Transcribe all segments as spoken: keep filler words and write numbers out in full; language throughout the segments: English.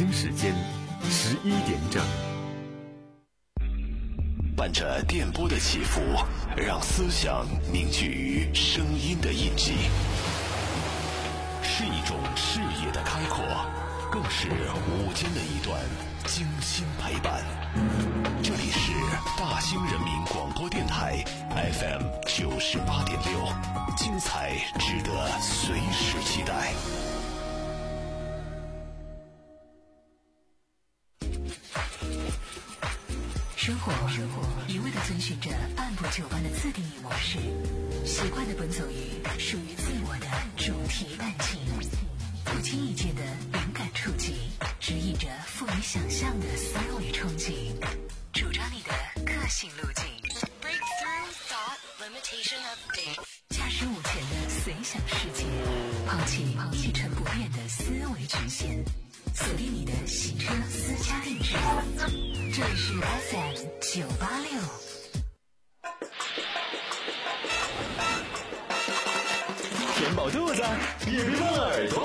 京时间十一点整。 伴着电波的起伏，让思想凝聚于声音的印记，是一种视野的开阔，更是午间的一段精心陪伴。这里是大兴人民广播电台 F M 九十八点六，精彩值得随时期待。 生活一味地遵循着按部就班的自定义模式，习惯地奔走于属于自我的主题弹琴，不经意间的灵感触及，指引着富于想象的思维憧憬，主张你的个性路径。Breakthrough thought limitation update。驾驶舞前的随想世界，抛弃一成不变的思维局限，锁定你的行车私家定制。这里是 F M 九八六。 填饱肚子，也别忘了耳朵。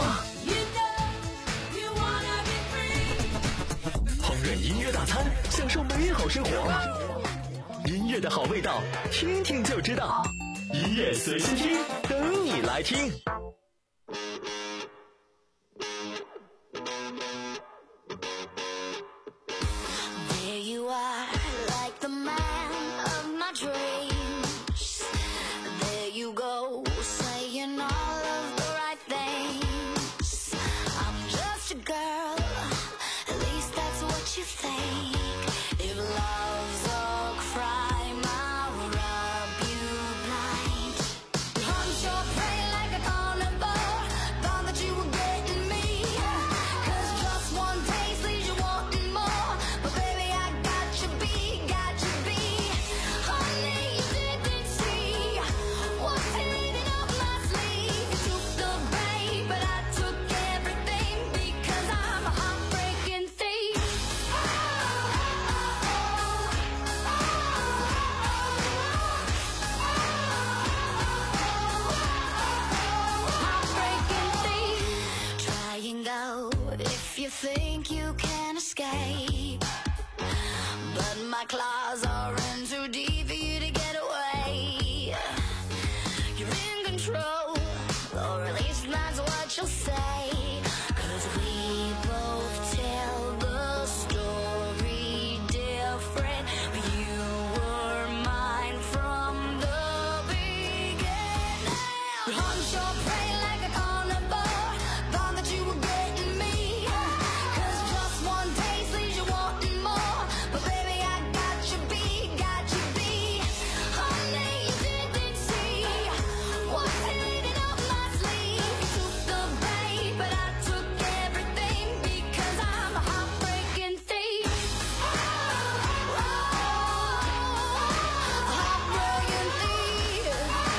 烹饪音乐大餐，享受美好生活。音乐的好味道，听听就知道。音乐随心听，等你来听。 There you are, like the man of my dreams. There you go, saying all of the right things. I'm just a girl, at least that's what you think. If love's a crime, I'll rob you blind. Hunt your prey like a carnivore, thought that you were getting me. 'Cause just one taste leaves you wanting more. But baby, I got you beat, got you beat. Honey, you didn't see what's hidden up my sleeve. You took the bait, but I took everything because I'm a heartbreaking thief. Heartbreaking thief. Try and go if you think you can escape. But my claws are in too deep for you to get away. You're in control, or at least that's what you'll say. 'Cause we both tell the story different. But you were mine from the beginning. Hunt your prey like a carnivore, thought that you were getting me. 'Cause just one taste leaves you wanting more. But baby, I got you beat, got you beat. Honey, you didn't see what's hidden up my sleeve. You took the bait, but I took everything because I'm a heartbreaking thief. Heartbreaking thief.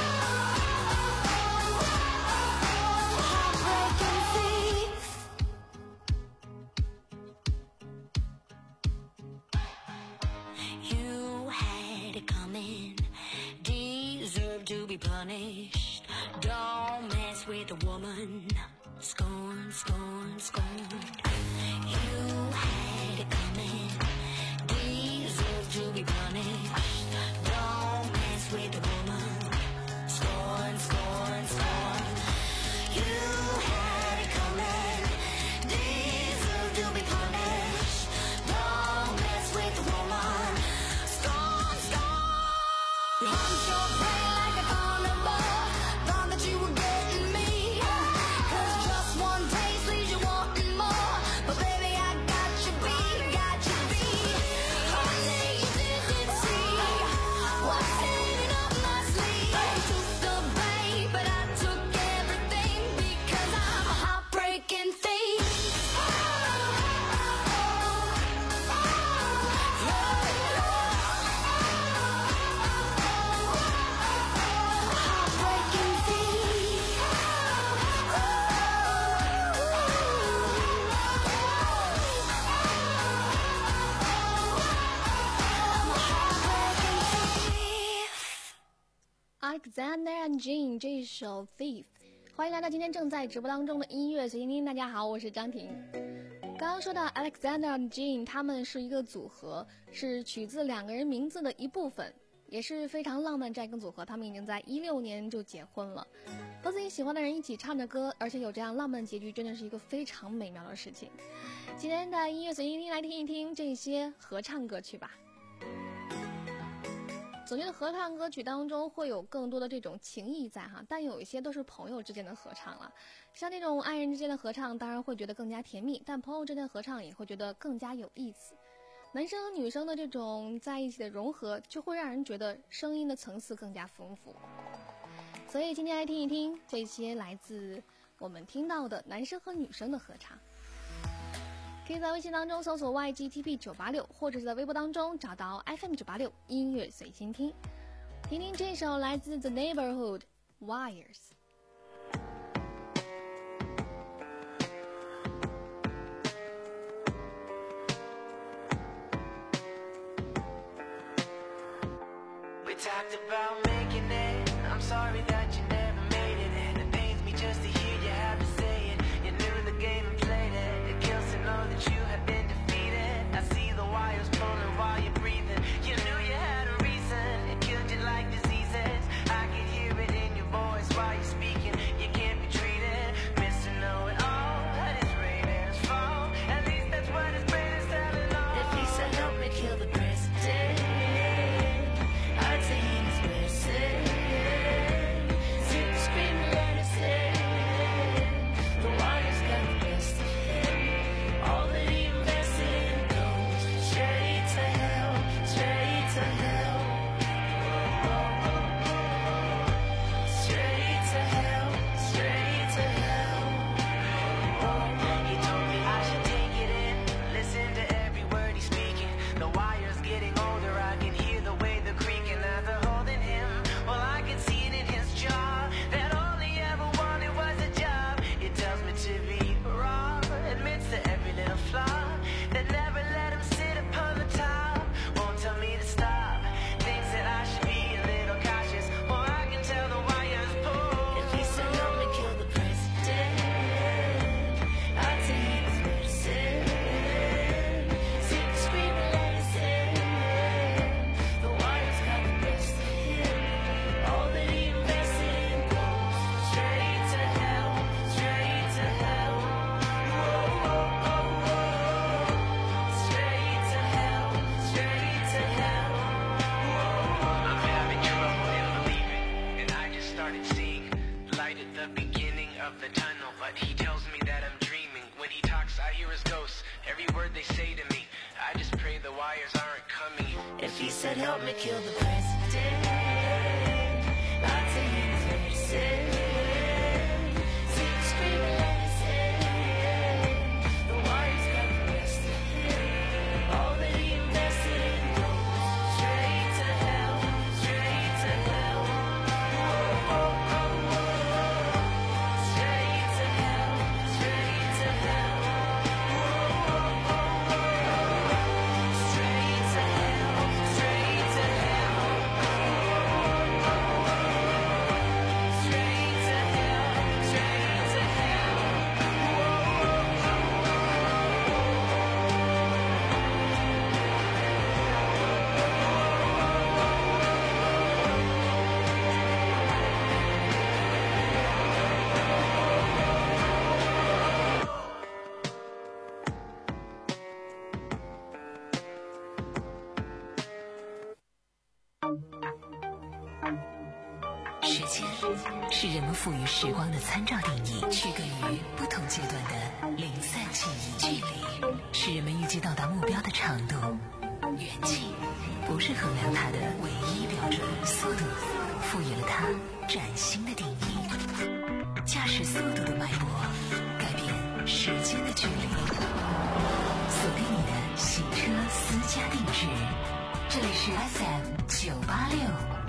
Heartbreaking thief. You had it coming, deserve to be punished. Don't mess with a woman. Scorn, scorn, scorn. You had it coming, deserve to be punished. Don't mess with a woman. Scorn, scorn, scorn. You had it coming, deserve to be punished. Don't mess with a woman. Scorn, scorn. Hunt your prey like a carnivore, thought that you were getting me. 'Cause just one taste leaves you wanting more. But baby, I got you beat, got you beat. Honey, you didn't see what's hidden up my sleeve. You took the bait, but I took everything because I'm a heartbreaking thief. Heartbreaking thief. I'm a heartbreaking thief. Alexander and Jean 这一首 Thief， 欢迎来到今天正在直播当中的音乐随心听。大家好，我是张婷。 刚刚说到 Alexander and Jean 他们是一个组合，是取自两个人名字的一部分，也是非常浪漫这样一个组合。他们已经在一六年就结婚了，和自己喜欢的人一起唱着歌，而且有这样浪漫结局，真的是一个非常美妙的事情。今天的音乐随心听，来听一听这些合唱歌曲吧。总觉得合唱歌曲当中会有更多的这种情谊在哈，但有一些都是朋友之间的合唱了。像这种爱人之间的合唱，当然会觉得更加甜蜜，但朋友之间的合唱也会觉得更加有意思。男生和女生的这种在一起的融合，就会让人觉得声音的层次更加丰富。所以今天来听一听这些来自我们听到的男生和女生的合唱。可以在微信当中搜索 Y G T P 九八六， 或者是在微博当中找到 F M 九八六 音乐随心听，听听这首来自 The Neighborhood Wires。 We talked about making it, I'm sorry that you never made it, and it pains me just to hear you have to say it. You knew the game and played it, it kills to know that you have been defeated. I see the wires pulling while you're breathing. You knew you had a reason, it killed you like diseases. I can hear it in your voice while you're speaking. You can't be treated, Mister Know-it-all. That is rain and it's fall, at least that's what his brain is telling all. If he said help me kill the president, I'd say he was missing. Sit screaming, let us in. The wires got the best of him. All that he invested in goes straight to hell, straight to hell. Straight to hell, straight to hell. He told me I should take it in, listen to every word he's speaking. The wire's getting older, I can hear the way they're creaking as they're holding him. Well, I can see it in his jaw, that all he ever wanted was a job. He tells me to be raw, admits to every little flaw, that never let him sit upon the top. Won't tell me to stop, thinks that I should be a little cautious. Well, I can tell the wires pull. If he said help me kill the president, I'd say he was medicine. Sit screaming, let us in. The wires got the best of him. All that he invested in goes straight to hell, straight to hell. Whoa, whoa, whoa, whoa. Straight to hell, straight to hell. Whoa. I'm having trouble in believing, and I just started seeing light at the beginning of the tunnel. But he tells me that I'm dreaming. When he talks, I hear his ghost. Every word they say to me, I just pray the wires aren't coming. If he said help me kill the president, I'd say he was medicine. Sit screaming, let us in. The wires got the best of him. All that he invested in goes straight to hell, straight to hell. Whoa, whoa, whoa, whoa. Straight to hell, straight to hell. Whoa, whoa, whoa, whoa. Straight to hell, straight to hell. Straight to hell, straight to hell. “时间是人们赋予时光的参照定义，区隔于不同阶段的零散记忆。距离是人们预计到达目标的长度，远近不是衡量它的唯一标准。速度赋予了它崭新的定义。驾驶速度的脉搏，改变时间的距离。锁定你的行车私家定制，这里是 F M 九八六。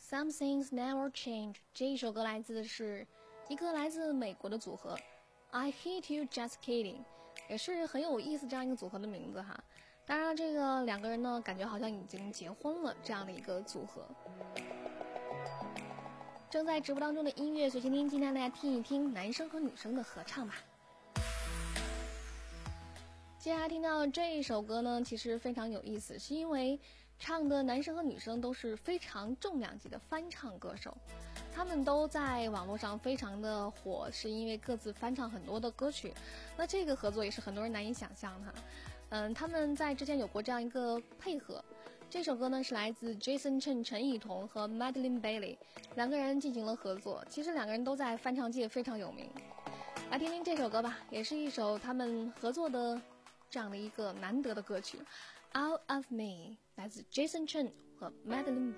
Some Things Never Change 这一首歌来自是一个来自美国的组合 I Hate You Just Kidding， 也是很有意思这样一个组合的名字哈。当然这个两个人呢感觉好像已经结婚了这样的一个组合。正在直播当中的音乐随心听，今天大家听一听男生和女生的合唱吧。接下来听到这一首歌呢其实非常有意思，是因为唱的男生和女生都是非常重量级的翻唱歌手，他们都在网络上非常的火，是因为各自翻唱很多的歌曲。那这个合作也是很多人难以想象的。嗯，他们在之前有过这样一个配合，这首歌呢是来自 Jason Chen 陈以彤和 Madeline Bailey 两个人进行了合作，其实两个人都在翻唱界非常有名。来听听这首歌吧，也是一首他们合作的这样的一个难得的歌曲 Out of Me， 来自 Jason Chen 和 Madeline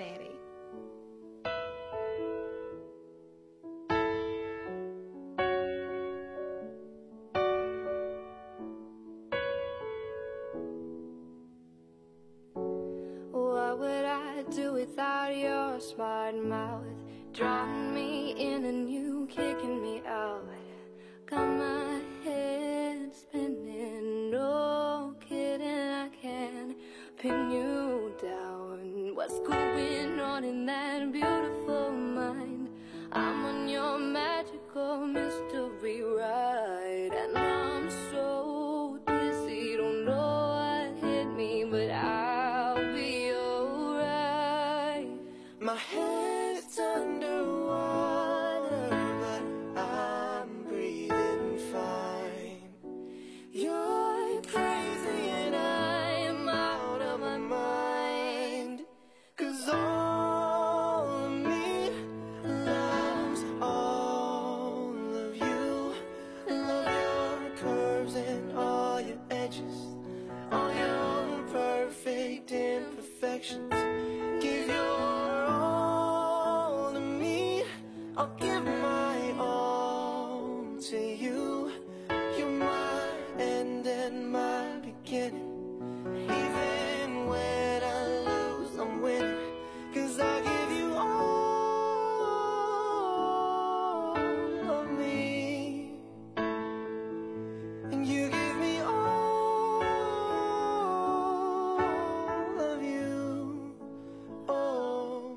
Bailey。What would I do without your smart mouth? Drawing me in and you kicking me out. Got my head spinning, no kidding, I can't pin you down. What's going on in that beautiful mind? I'm on your magical mystery ride, and I'm so dizzy, don't know what hit me, but I'll be alright. My head's underwater, but I'm breathing fine. You're crazy and I'm out of my mind, 'cause all of me loves all of you. Love your curves and all your edges, all your perfect imperfections. Give your all to me, I'll give my all to you. You're my end and my beginning. Even when I lose, I'm winning, 'cause I give you all of me, and you give me all of you. Oh,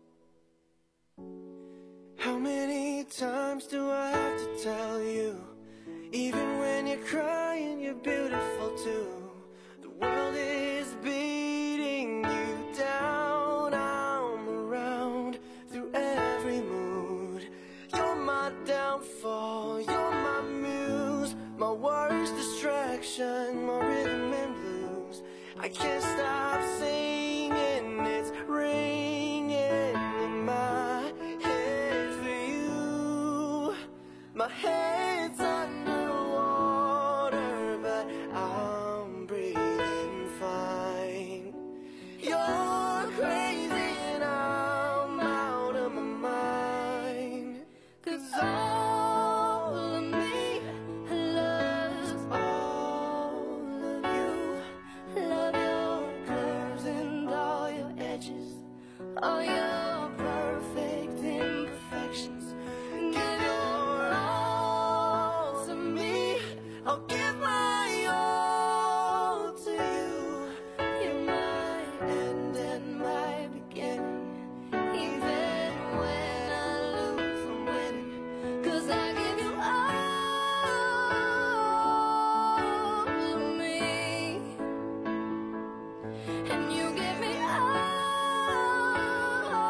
how many times do I have to tell you? Even when you're crying, you're beautiful too. The world is beating you down. I'm around through every mood. You're my downfall, you're my muse, my worst distraction, my rhythm and blues. I can't stop singing, it's ringing in my head for you. My head's underwater, but I'm breathing fine. You're crazy and I'm out of my mind, 'cause all of me loves all of you. Love your curves and all your edges, all your perfect imperfections. Give your all to me, I'll give my all to you. You're my end and my beginning. Even when I lose, I'm winning, 'cause I give you all of me, and you give me all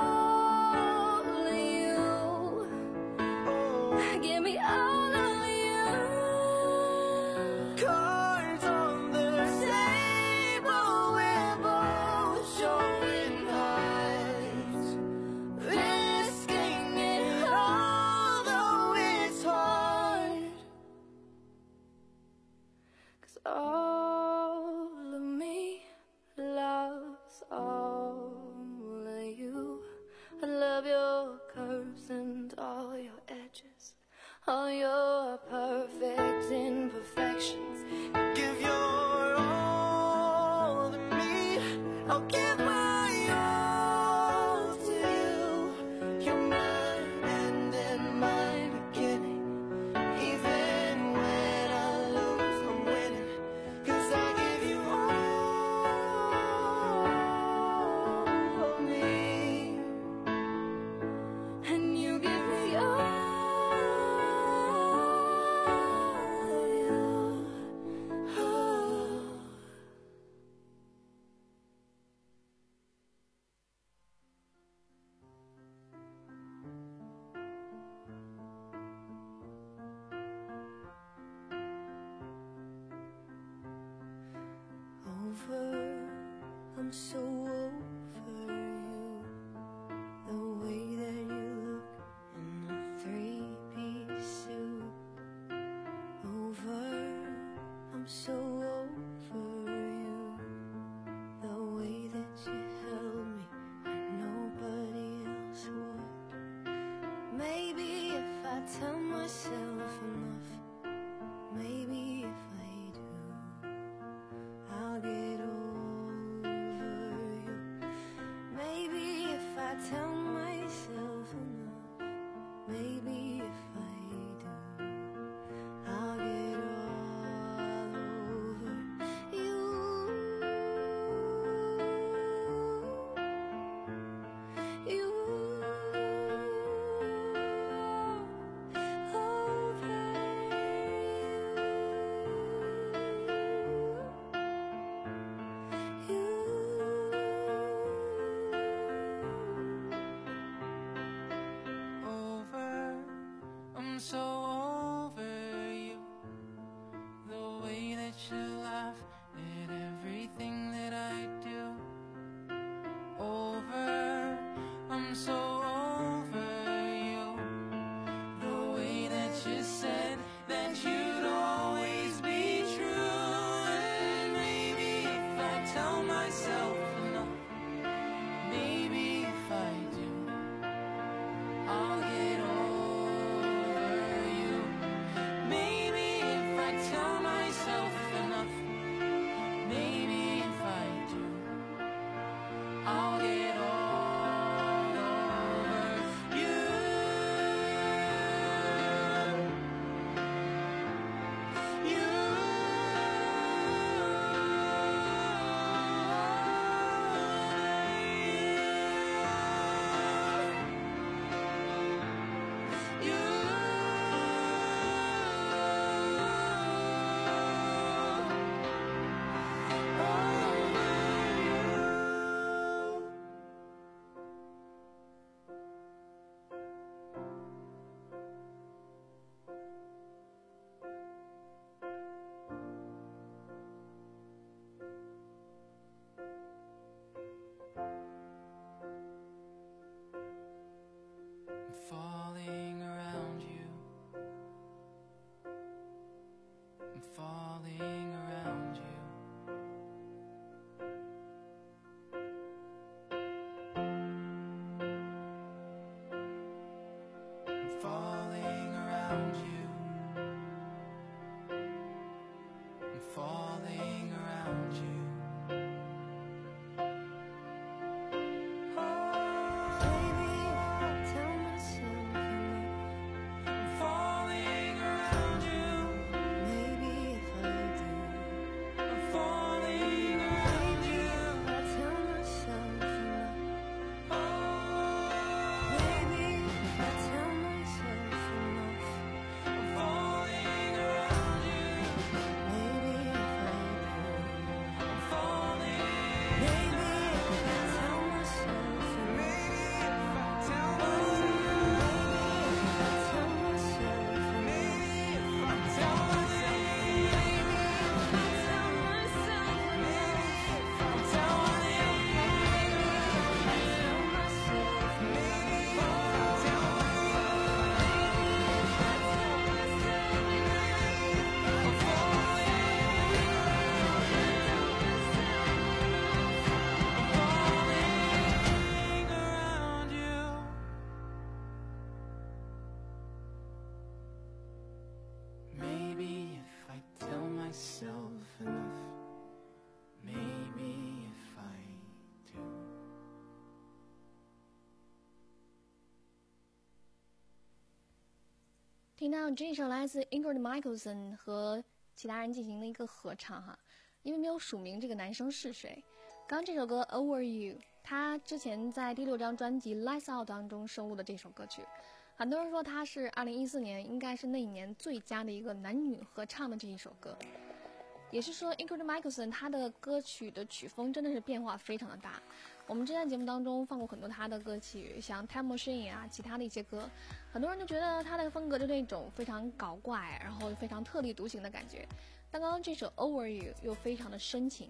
听到这首来自 Ingrid Michaelson 和其他人进行的一个合唱哈，因为没有署名这个男生是谁。刚刚这首歌 Over You， 他之前在第六张专辑 Lights Out 当中收录的这首歌曲，很多人说他是二零一四年应该是那一年最佳的一个男女合唱的这一首歌。也是说 Ingrid Michaelson 他的歌曲的曲风真的是变化非常的大。我们之前节目当中放过很多他的歌曲，像 Time Machine 啊，其他的一些歌，很多人就觉得他的风格就是那种非常搞怪，然后非常特立独行的感觉。但刚刚这首 Over You 又非常的深情，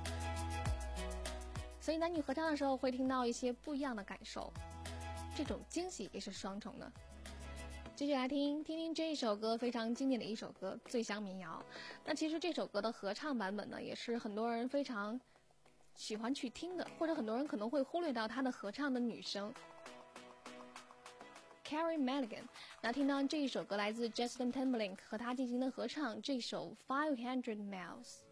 所以男女合唱的时候会听到一些不一样的感受，这种惊喜也是双重的。继续来听听听这一首歌，非常经典的一首歌《醉乡民谣》。那其实这首歌的合唱版本呢，也是很多人非常喜欢去听的，或者很多人可能会忽略到他的合唱的女生 Carey Mulligan。 那听到这一首歌来自 Justin Timberlake 和他进行的合唱，这首 Five Hundred Miles。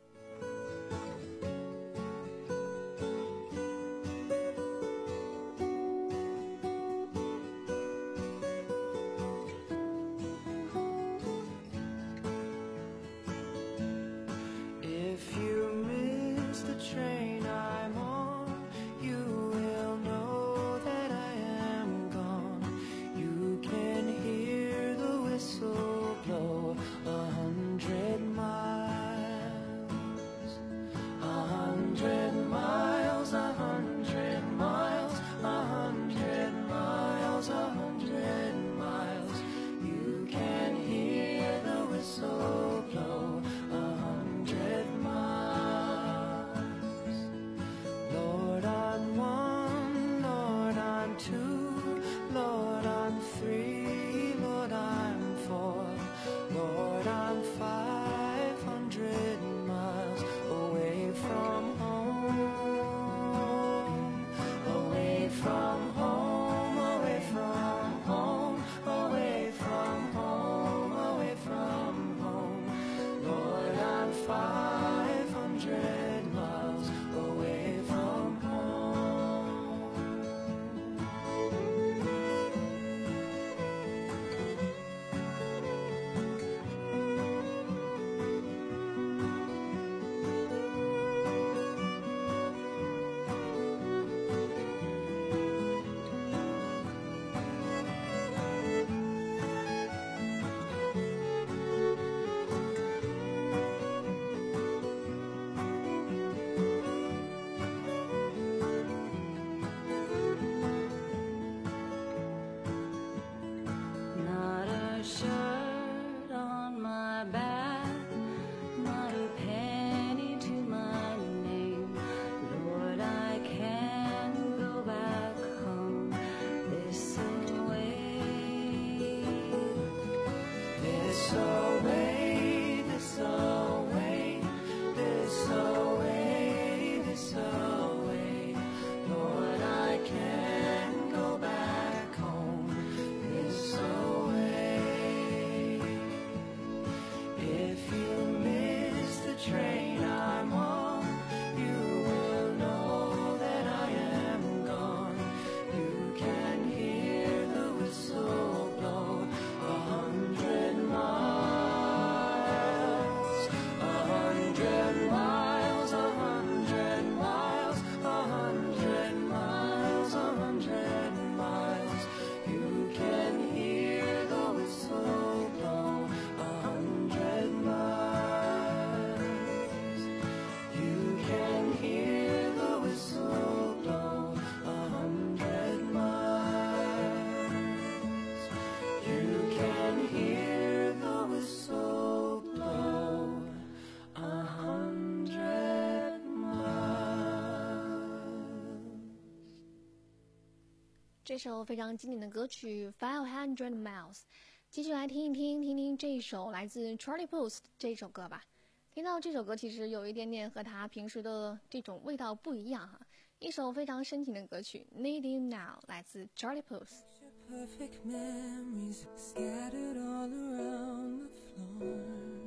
这首非常经典的歌曲 Five Hundred Miles。 继续来听一听听听这一首来自 Charlie Puth 这首歌吧。听到这首歌其实有一点点和他平时的这种味道不一样哈，一首非常深情的歌曲 Need You Now 来自 Charlie Puth。 Perfect memories scattered all around the floor.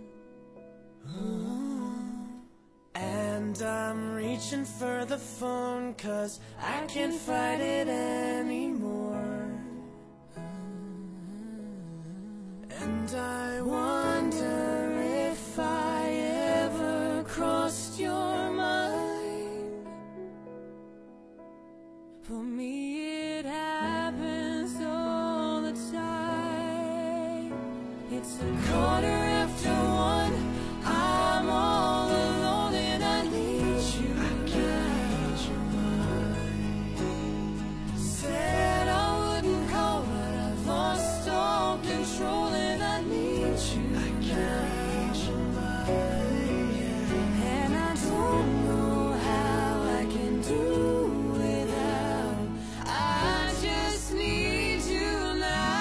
And I'm reaching for the phone 'cause I can't fight it anymore. And And I wonder if I ever crossed your mind. For me it happens all the time. It's a quarter after one, I'm all alone and I need you. I can't get your mind. Said I wouldn't call, but I've lost all control and I need you. I can't get your mind. And I don't know how I can do without. I just need you now.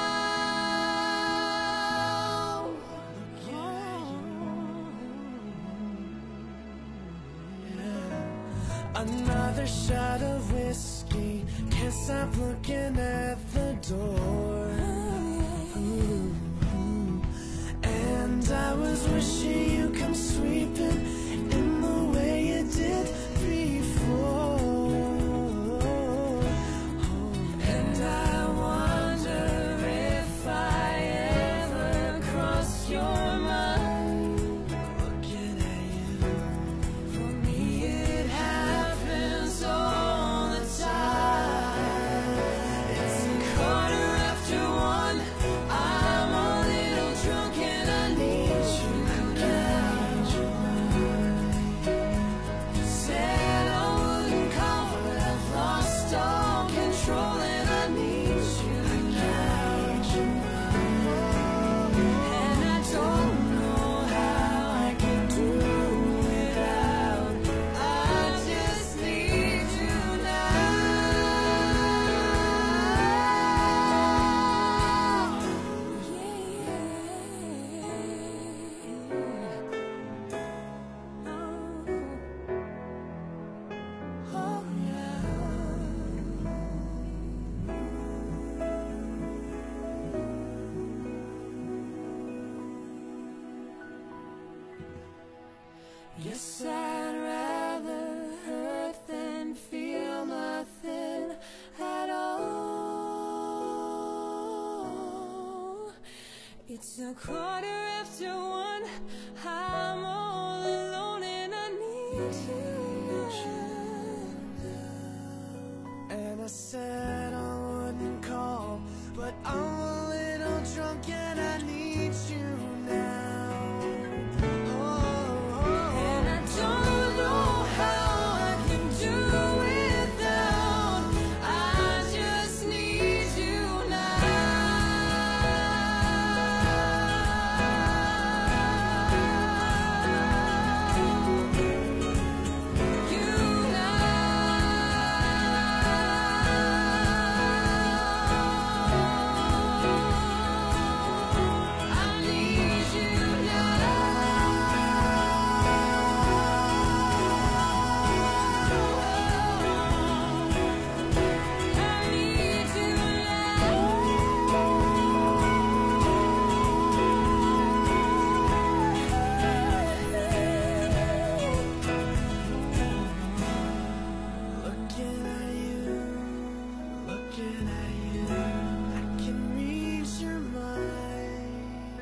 Another shot of whiskey, can't stop looking at the door. Ooh. And I was wishing you come sweeping in the way you did before. And I wonder if I ever crossed your mind. Looking at you, for me it happens all the time. It's a quarter after one, I'm a little drunk and I need you now. Said I wouldn't call, but I've lost all control and I need you now. And I don't know how I can do without. I just need you now. Oh yeah. Yes, I'd rather hurt than feel nothing at all. It's a quarter after one, I'm all alone and I need you. And I said I wouldn't call, but I'm a little drunk and I need you now. And I don't know how I can do without. I just need you now. You now. I need you Looking at you, looking at you, I can read your mind.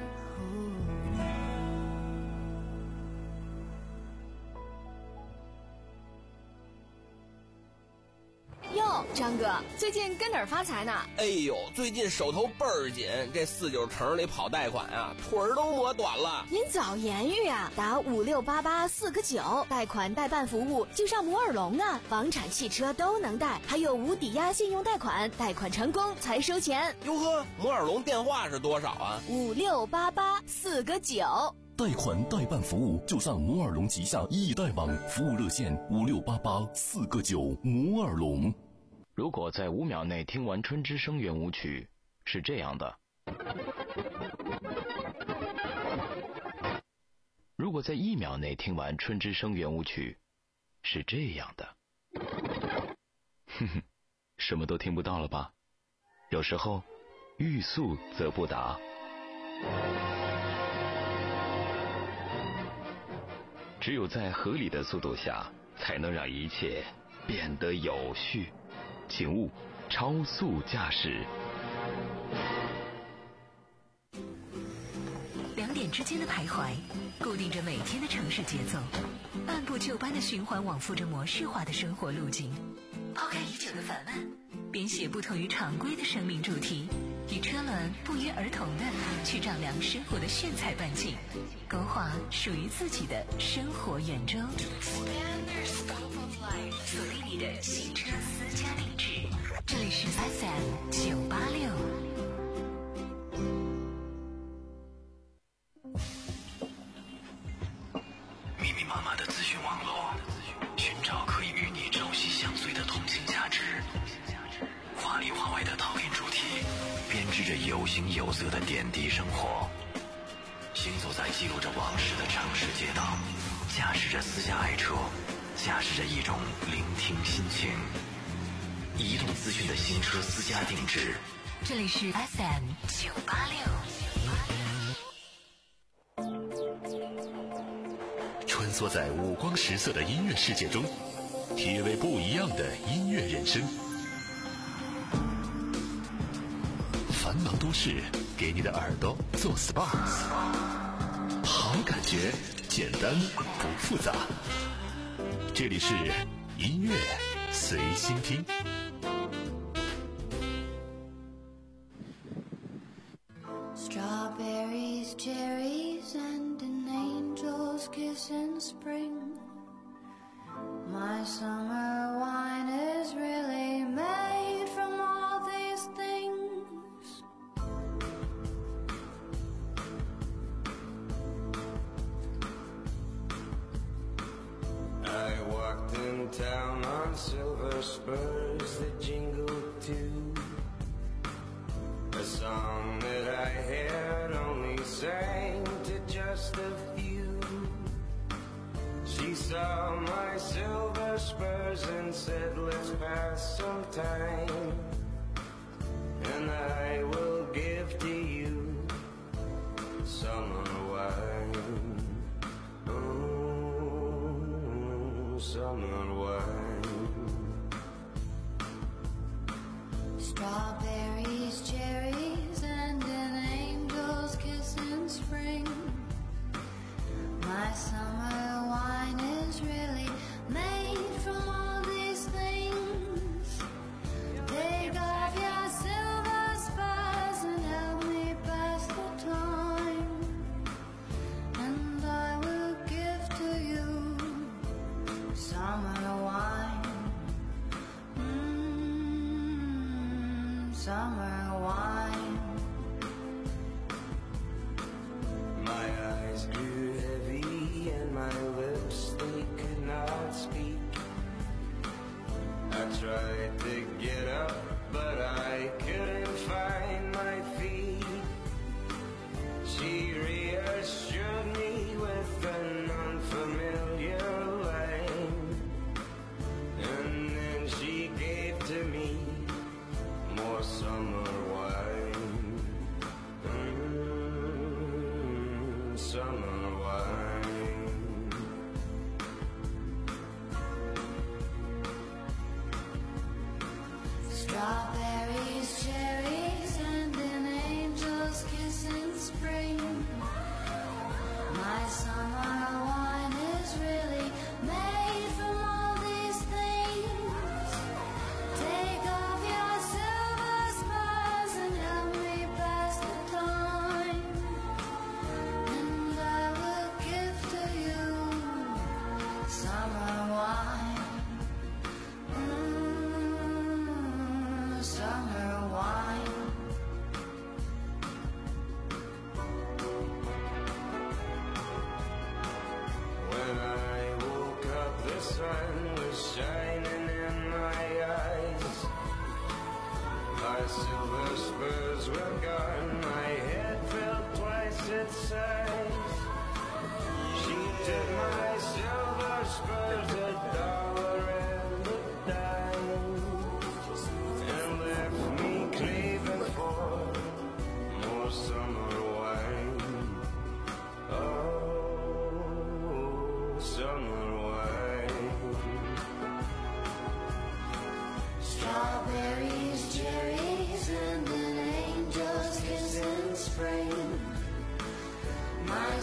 哟，张哥，最近跟哪儿发财呢？ 哎呦，最近手头倍儿紧，这四九城里跑贷款啊，腿儿都磨短了。 您早言语啊，打五六八八四个九，贷款代办服务就上摩尔龙啊，房产、汽车都能贷，还有无抵押信用贷款，贷款成功才收钱。 哟呵，摩尔龙电话是多少啊？ 五六八八四个九。 贷款代办服务就上摩尔龙旗下易贷网，服务热线五六八八四个九。摩尔龙。 如果在五秒内听完春之声圆舞曲，是这样的；如果在一秒内听完春之声圆舞曲，是这样的。哼哼，什么都听不到了吧？有时候，欲速则不达。只有在合理的速度下，才能让一切变得有序。请勿超速驾驶。 之间的徘徊，固定着每天的城市节奏，按部就班的循环往复着模式化的生活路径。抛开已久的烦闷，编写不同于常规的生命主题，与车轮不约而同的去丈量生活的炫彩半径，勾画属于自己的生活圆周。锁定你的新车私家定制，这里是 F M 九八六。 密密麻麻的资讯网络，寻找可以与你朝夕相随的通信价值。华里华外的套印主题，编织着有形有色的点滴生活。行走在记录着往事的城市街道，驾驶着私家爱车，驾驶着一种聆听心情。移动资讯的新车私家定制， 这里是 F M 九八六。 穿梭在五光十色的音乐世界中，体味不一样的音乐人生。繁忙都市，给你的耳朵做 S P A， 好感觉，简单不复杂。这里是音乐随心听。 Strawberries, cherries, and an angel's kiss in spring. My summer wine is really made from all these things. I walked in town on silver spurs that jingled too. A song that I had only sang to just a few. She saw my silver spurs and said, let's pass some time, and I will give to you summer wine. Oh, summer wine. Strawberries, cherries, and an angel's kiss in spring. My summer wine is really made from all these things. Take off your silver spurs and help me pass the time, and I will give to you summer wine. Mm, summer wine. My eyes grew heavy and my lips, they could not speak. I tried to get up, but I couldn't find my feet. She reassured me with an unfamiliar line, and then she gave to me more summer wine. Mm, summer wine. Strawberries, cherries, and an angel's kiss in spring. My summer wine is really made from all these things. Take off your silver spurs and help me pass the time, and I will give to you summer wine. Mm, summer wine. When I woke up, the sun was shining in my eyes. My silver spurs were gone, my head felt twice its size. She took my silver spurs, a dollar and a dime, and left me craving for more summer wine. Oh, summer wine. Strawberries, cherries, and an angel's kiss in spring. My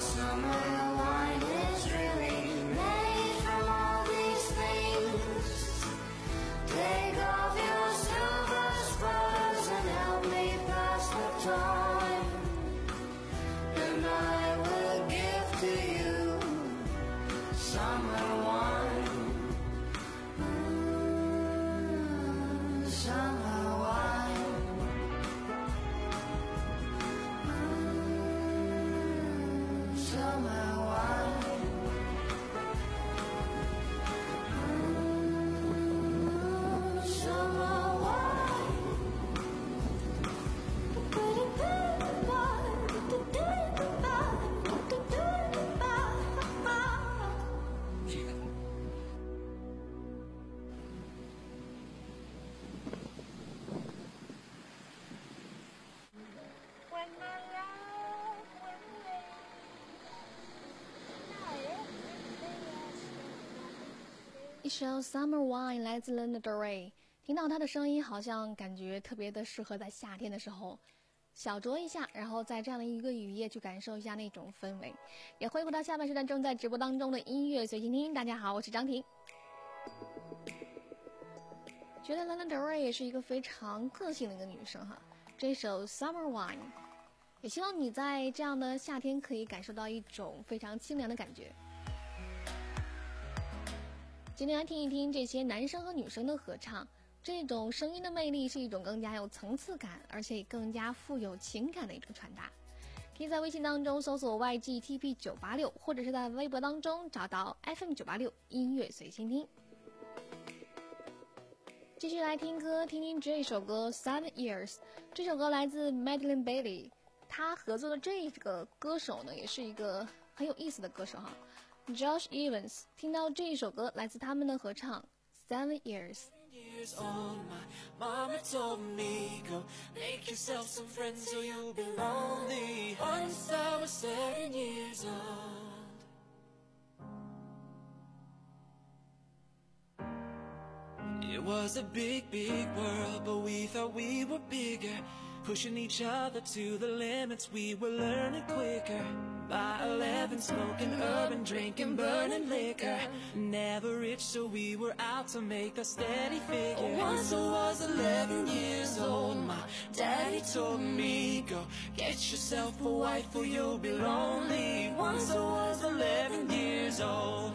首 Summer Wine 来自 Lana Del Rey， 听到她的声音好像感觉特别的适合在夏天的时候小酌一下，然后在这样的一个雨夜去感受一下那种氛围。也欢迎回到下半时段正在直播当中的音乐随心听，大家好，我是张婷。觉得 Lana Del Rey 也是一个非常个性的一个女生哈，这首 Summer Wine 也希望你在这样的夏天可以感受到一种非常清凉的感觉。今天来听一听这些男生和女生的合唱，这种声音的魅力是一种更加有层次感而且更加富有情感的一种传达。可以在微信当中搜索 Y G T P 九八六， 或者是在微博当中找到 F M 九八六 音乐随心听。继续来听歌，听听这首歌 Seven Years， 这首歌来自 Madeline Bailey， 她合作的这个歌手呢也是一个很有意思的歌手哈， Josh Evans。 听到这一首歌来自他们的合唱 Seven Years。 Years old, my mama told me, go make yourself some friends or you'll be lonely. Once I was seven years old. It was a big, big world, but we thought we were bigger. Pushing each other to the limits, we were learning quicker. By eleven, smoking urban, drinking, burning liquor. Never rich, so we were out to make a steady figure. Once I was eleven years old, my daddy told me, go get yourself a wife or you'll be lonely. Once I was eleven years old.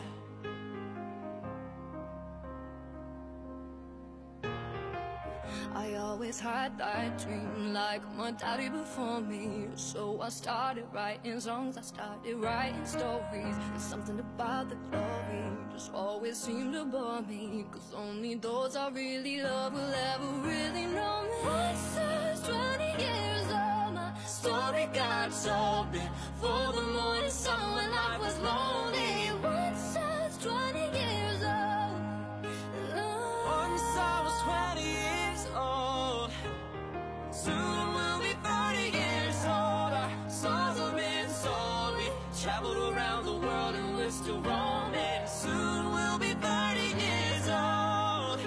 I always had that dream like my daddy before me. So I started writing songs, I started writing stories. There's something about the glory just always seemed to bore me, cause only those I really love will ever really know me. Once I was twenty years old, my story got told before the morning sun when life was lonely. Once I was twenty years old, once I was twenty years old. Soon we'll be thirty years old. Our songs have been sold. We traveled around the world and we're still roaming. Soon we'll be thirty years old.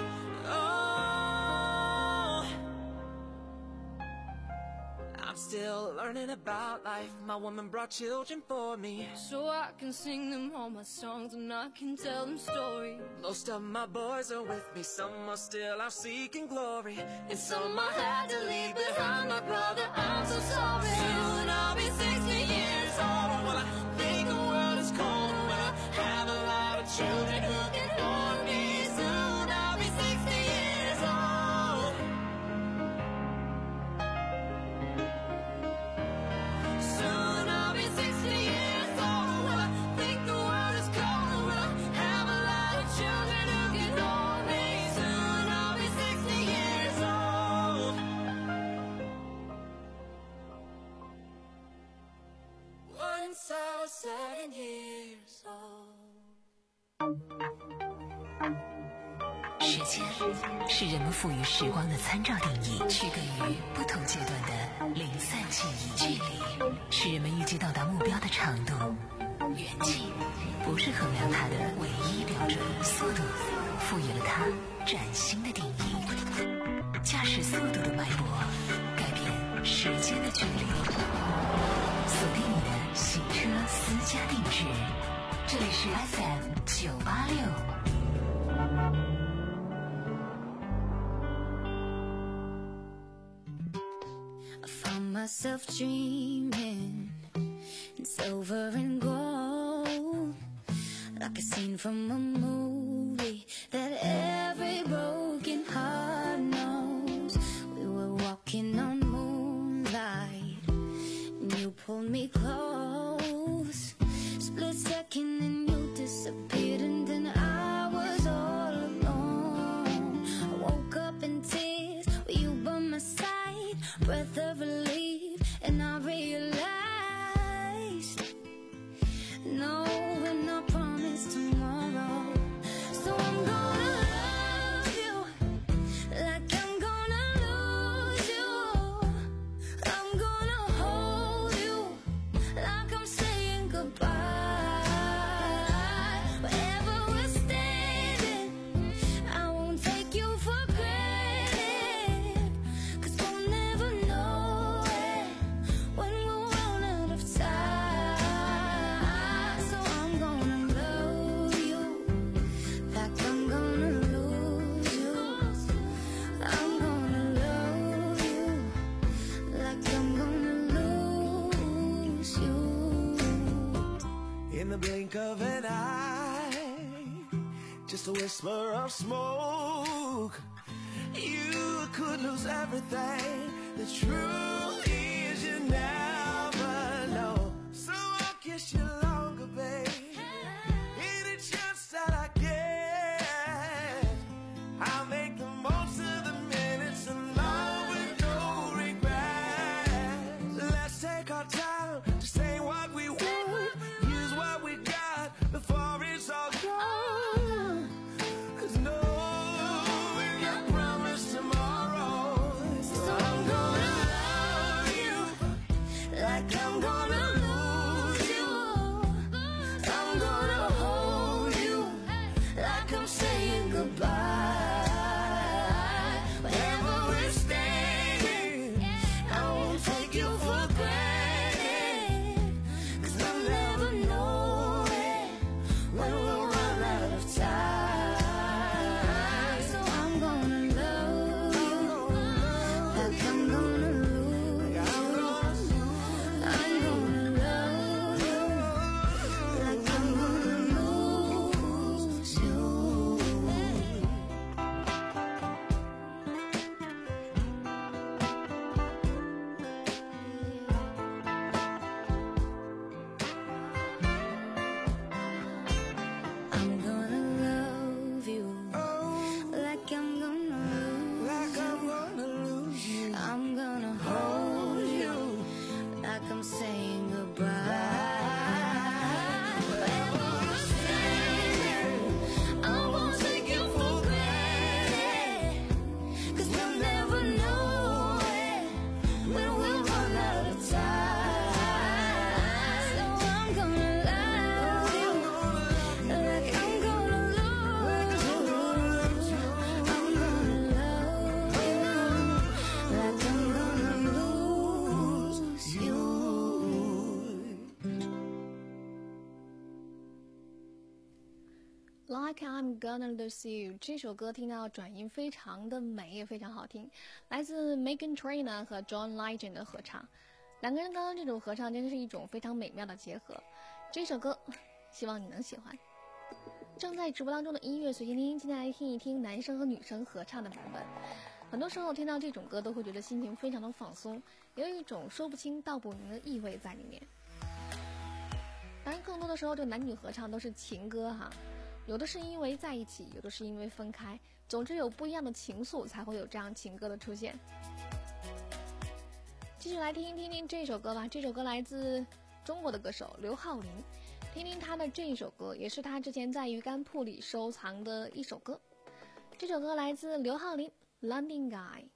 Oh, I'm still learning about life. My woman brought children for me, so I can sing them all my songs and I can tell them stories. Most of my boys are with me, some are still out seeking glory, and some I had to leave behind. My brother, I'm so sorry. Soon I'll be sixty years old. Well, I think the world is cold, but I have a lot of children who can hold me. Soon I'll be sixty years old. Soon I'll be sixty years old. Well, I think the world is cold, but I have a lot of children who can hold me. Soon I'll be sixty years old. Once I was seven years old. 时间是人们赋予时光的参照定义，区隔于不同阶段的零散记忆。距离是人们预计到达目标的长度，远近不是衡量它的唯一标准。速度赋予了它崭新的定义，驾驶速度的脉搏改变时间的距离。锁定你的行车私家定制，这里是 F M 九八六。 Myself dreaming in silver and gold, like a scene from a movie that every broken heart knows. We were walking on moonlight and you pulled me close. Split second and you disappeared, and then I was all alone. I woke up in tears with you by my side, breath of relief, and I realized, no, we're not promised tomorrow. So I'm gonna love you like I'm gonna lose you. I'm gonna hold you like I'm saying goodbye. Wherever we're standing, blink of an eye, just a whisper of smoke. You could lose everything. The truth is you never know. So I'll kiss you longer, babe. Any chance that I get, I'll make the most of the minutes alone with no regrets. Let's take our time to say what we want, use what we got before it's all gone. Cause no, we not promise tomorrow. So I'm gonna love you like I'm gonna lose you. I'm gonna hold you like I'm saying goodbye. Wherever we're standing, I won't take you for granted. Cause I'll never know it when we'll run out of time. So I'm gonna love you like I'm gonna lose you. I'm gonna love you like I'm gonna lose you. I'm gonna love you like I'm gonna lose like I'm gonna lose you. I'm gonna hold you like I'm saying goodbye. Wherever we're standing, I won't take you for granted. Cause we'll never know it when we'll run out of time. So I'm gonna love you like I'm gonna lose you. I'm gonna love you like I'm gonna lose you. Like I'm Gonna Lose You 这首歌听到转音非常的美，也非常好听，来自 Meghan Trainor 和 John Legend 的合唱。两个人刚刚这种合唱真的是一种非常美妙的结合。这首歌希望你能喜欢。正在直播当中的音乐随心听，今天来听一听男生和女生合唱的版本。很多时候听到这种歌都会觉得心情非常的放松，有一种说不清道不明的意味在里面。当然更多的时候这男女合唱都是情歌哈，有的是因为在一起，有的是因为分开，总之有不一样的情愫才会有这样情歌的出现。继续来听一听听这首歌吧，这首歌来自中国的歌手刘浩霖，听听他的这一首歌，也是他之前在鱼竿铺里收藏的一首歌。这首歌来自刘浩霖 London Guy。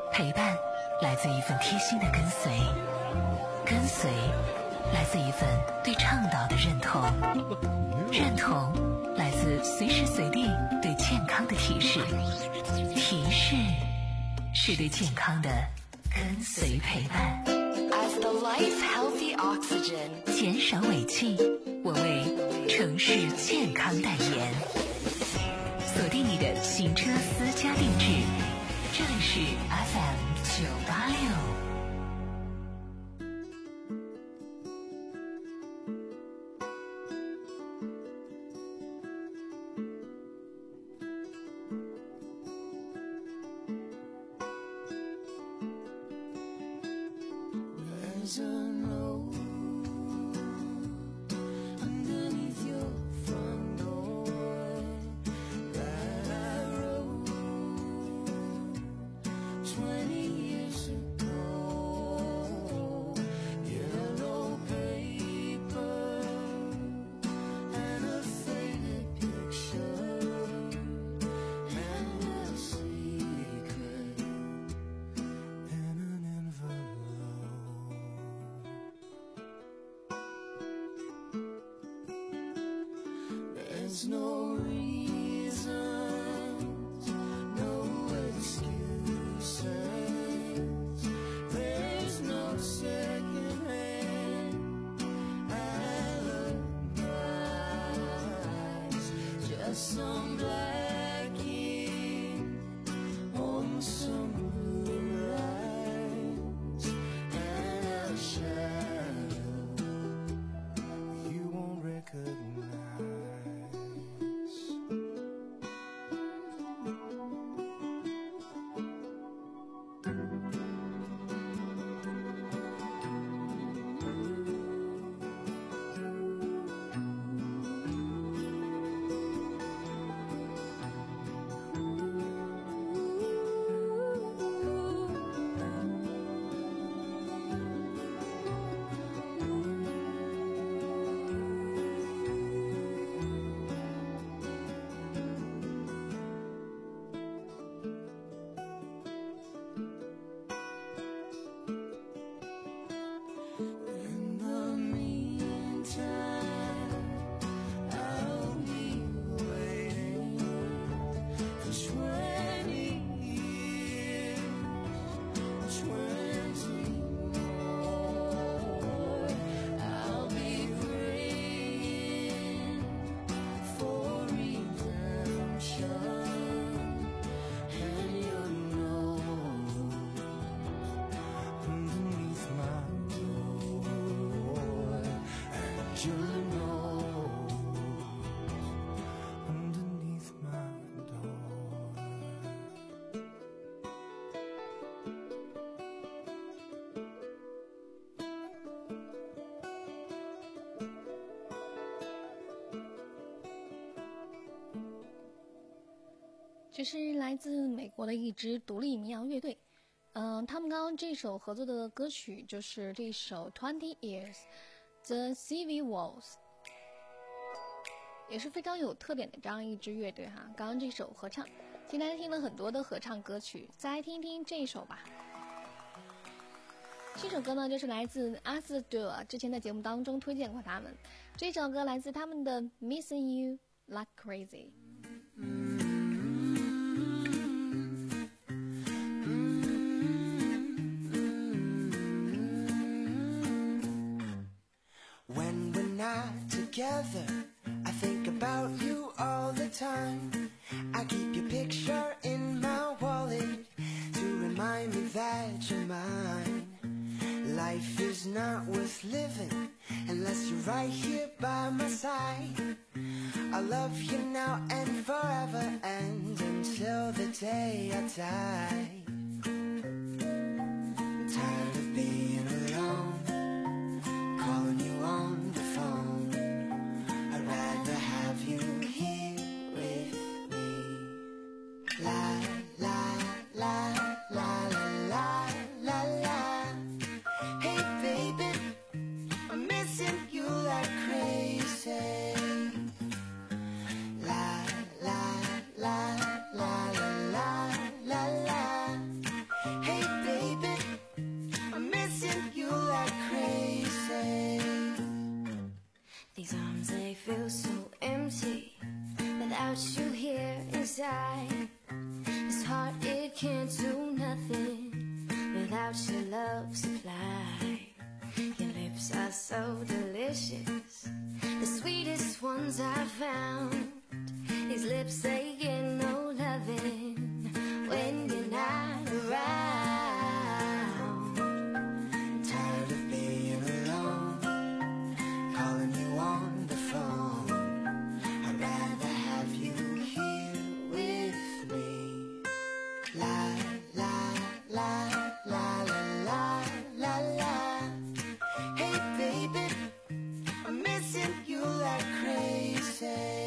陪伴来自一份贴心的跟随，跟随来自一份对倡导的认同，认同来自随时随地对健康的提示，提示是对健康的跟随陪伴。 As the life healthy oxygen， 减少尾气，我为城市健康代言。锁定你的行车私家定制，这里是 F M 九八六。 There's a note underneath your front door that I wrote twenty years ago. Yellow paper and a faded picture and a secret in an envelope. There's no reason, no excuses. There's no second hand alibis. Just some black ink on some blue lines and a shadow you won't recognize. In the meantime, I'll be waiting for twenty years, twenty more. I'll be praying for redemption, and you know, underneath my door, and you know, underneath my door. .这是来自美国的一支独立民谣乐队，嗯，他们刚刚这首合作的歌曲就是这首 Twenty Years The C V Walls， 也是非常有特点的这样一支乐队哈。刚刚这首合唱，今天听了很多的合唱歌曲，再来听一听这一首吧。这首歌呢，就是来自阿斯德，之前在节目当中推荐过他们。这首歌来自他们的 Missing You Like Crazy。 When we're not together, I think about you all the time. I keep your picture in my wallet to remind me that you're mine. Life is not worth living unless you're right here by my side. I love you now and forever and until the day I die. Tired of being alone, calling you on the phone. I'd rather have you here with me. La la la la la la la. Hey baby, I'm missing you like crazy. La la la la la la la la. without you here inside. This heart, it can't do nothing without your love supply. Your lips are so delicious, the sweetest ones I've found. These lips, they get no loving when you're not around. Tired of being alone, calling you on the phone. I'd rather have you here with me. La la la la la la la la. Hey baby, I'm missing you like crazy.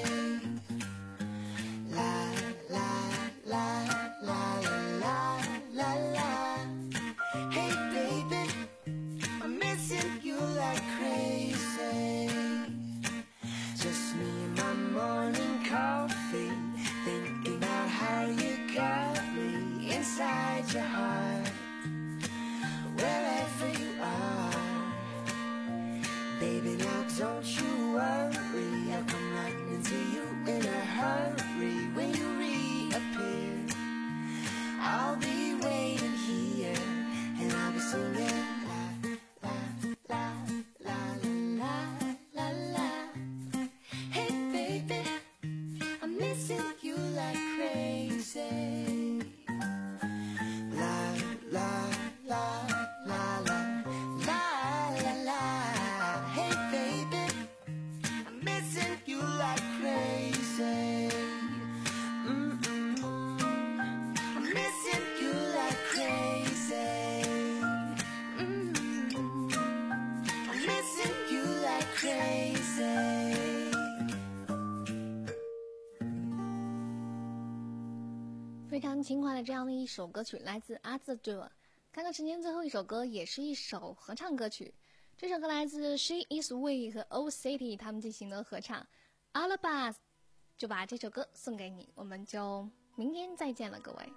La la la la la la la. Hey baby, I'm missing you like crazy. Just me and my morning coffee, thinking about how you got me inside your heart. Wherever you are, baby, now don't you worry, I'll come running to you in a hurry. When you reappear, I'll be waiting here, and I'll be singing la la la la la la la. Hey baby, I'm missing you like crazy. La la la la la la la la. Hey baby, I'm missing you like crazy. Mm-mm. I'm missing you like crazy. Mm-mm. I'm missing you like crazy. 非常轻快的这样的一首歌曲，来自阿兹杜。看看时间，最后一首歌也是一首合唱歌曲。这首歌来自 She Is We 和 Old City 他们进行的合唱。Alabas 就把这首歌送给你，我们就明天再见了，各位。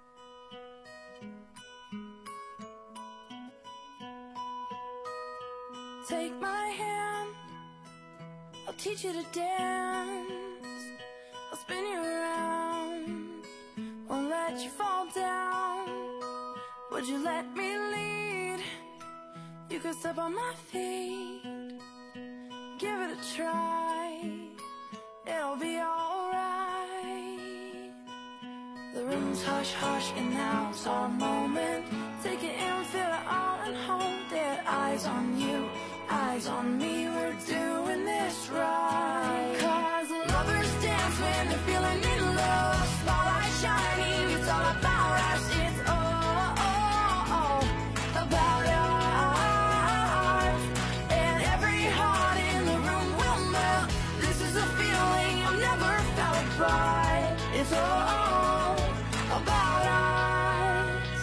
Take my hand, I'll teach you to dance. I'll spin you around, won't let you fall down. Would you let me lead? You could step on my feet, give it a try, it'll be alright. The room's hush hush and now it's our moment. Take it in, feel it all and hold it. Eyes on you, eyes on me, we're doing this right. Cause lovers dance when they're feeling in love. Spotlight shining, it's all about us. It's all, all, all about us. And every heart in the room will melt. This is a feeling I've never felt right. It's all about us.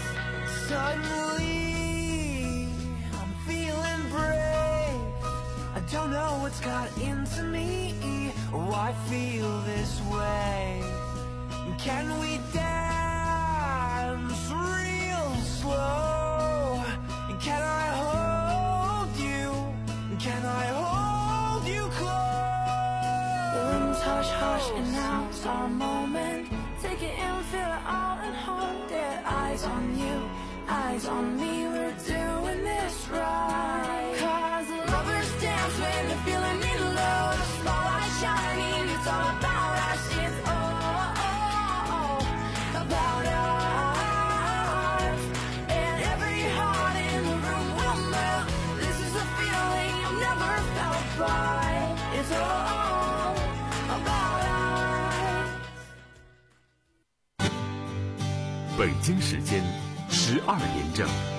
Suddenly, I'm feeling brave. I don't know what's got into me, or why I feel this way. Can we dance real slow? Can I hold you? Can I hold you close? The room's hush hush and now it's our moment. Take it in, feel it all and hold it. Eyes on you, eyes on me, we're doing this right. Cause lovers dance when they're feeling in love. Spotlight shining, it's all about us. It's all, all, all about us. And every heart in the room will melt. This is a feeling I've never felt right. It's all about us. 北京时间十二点整。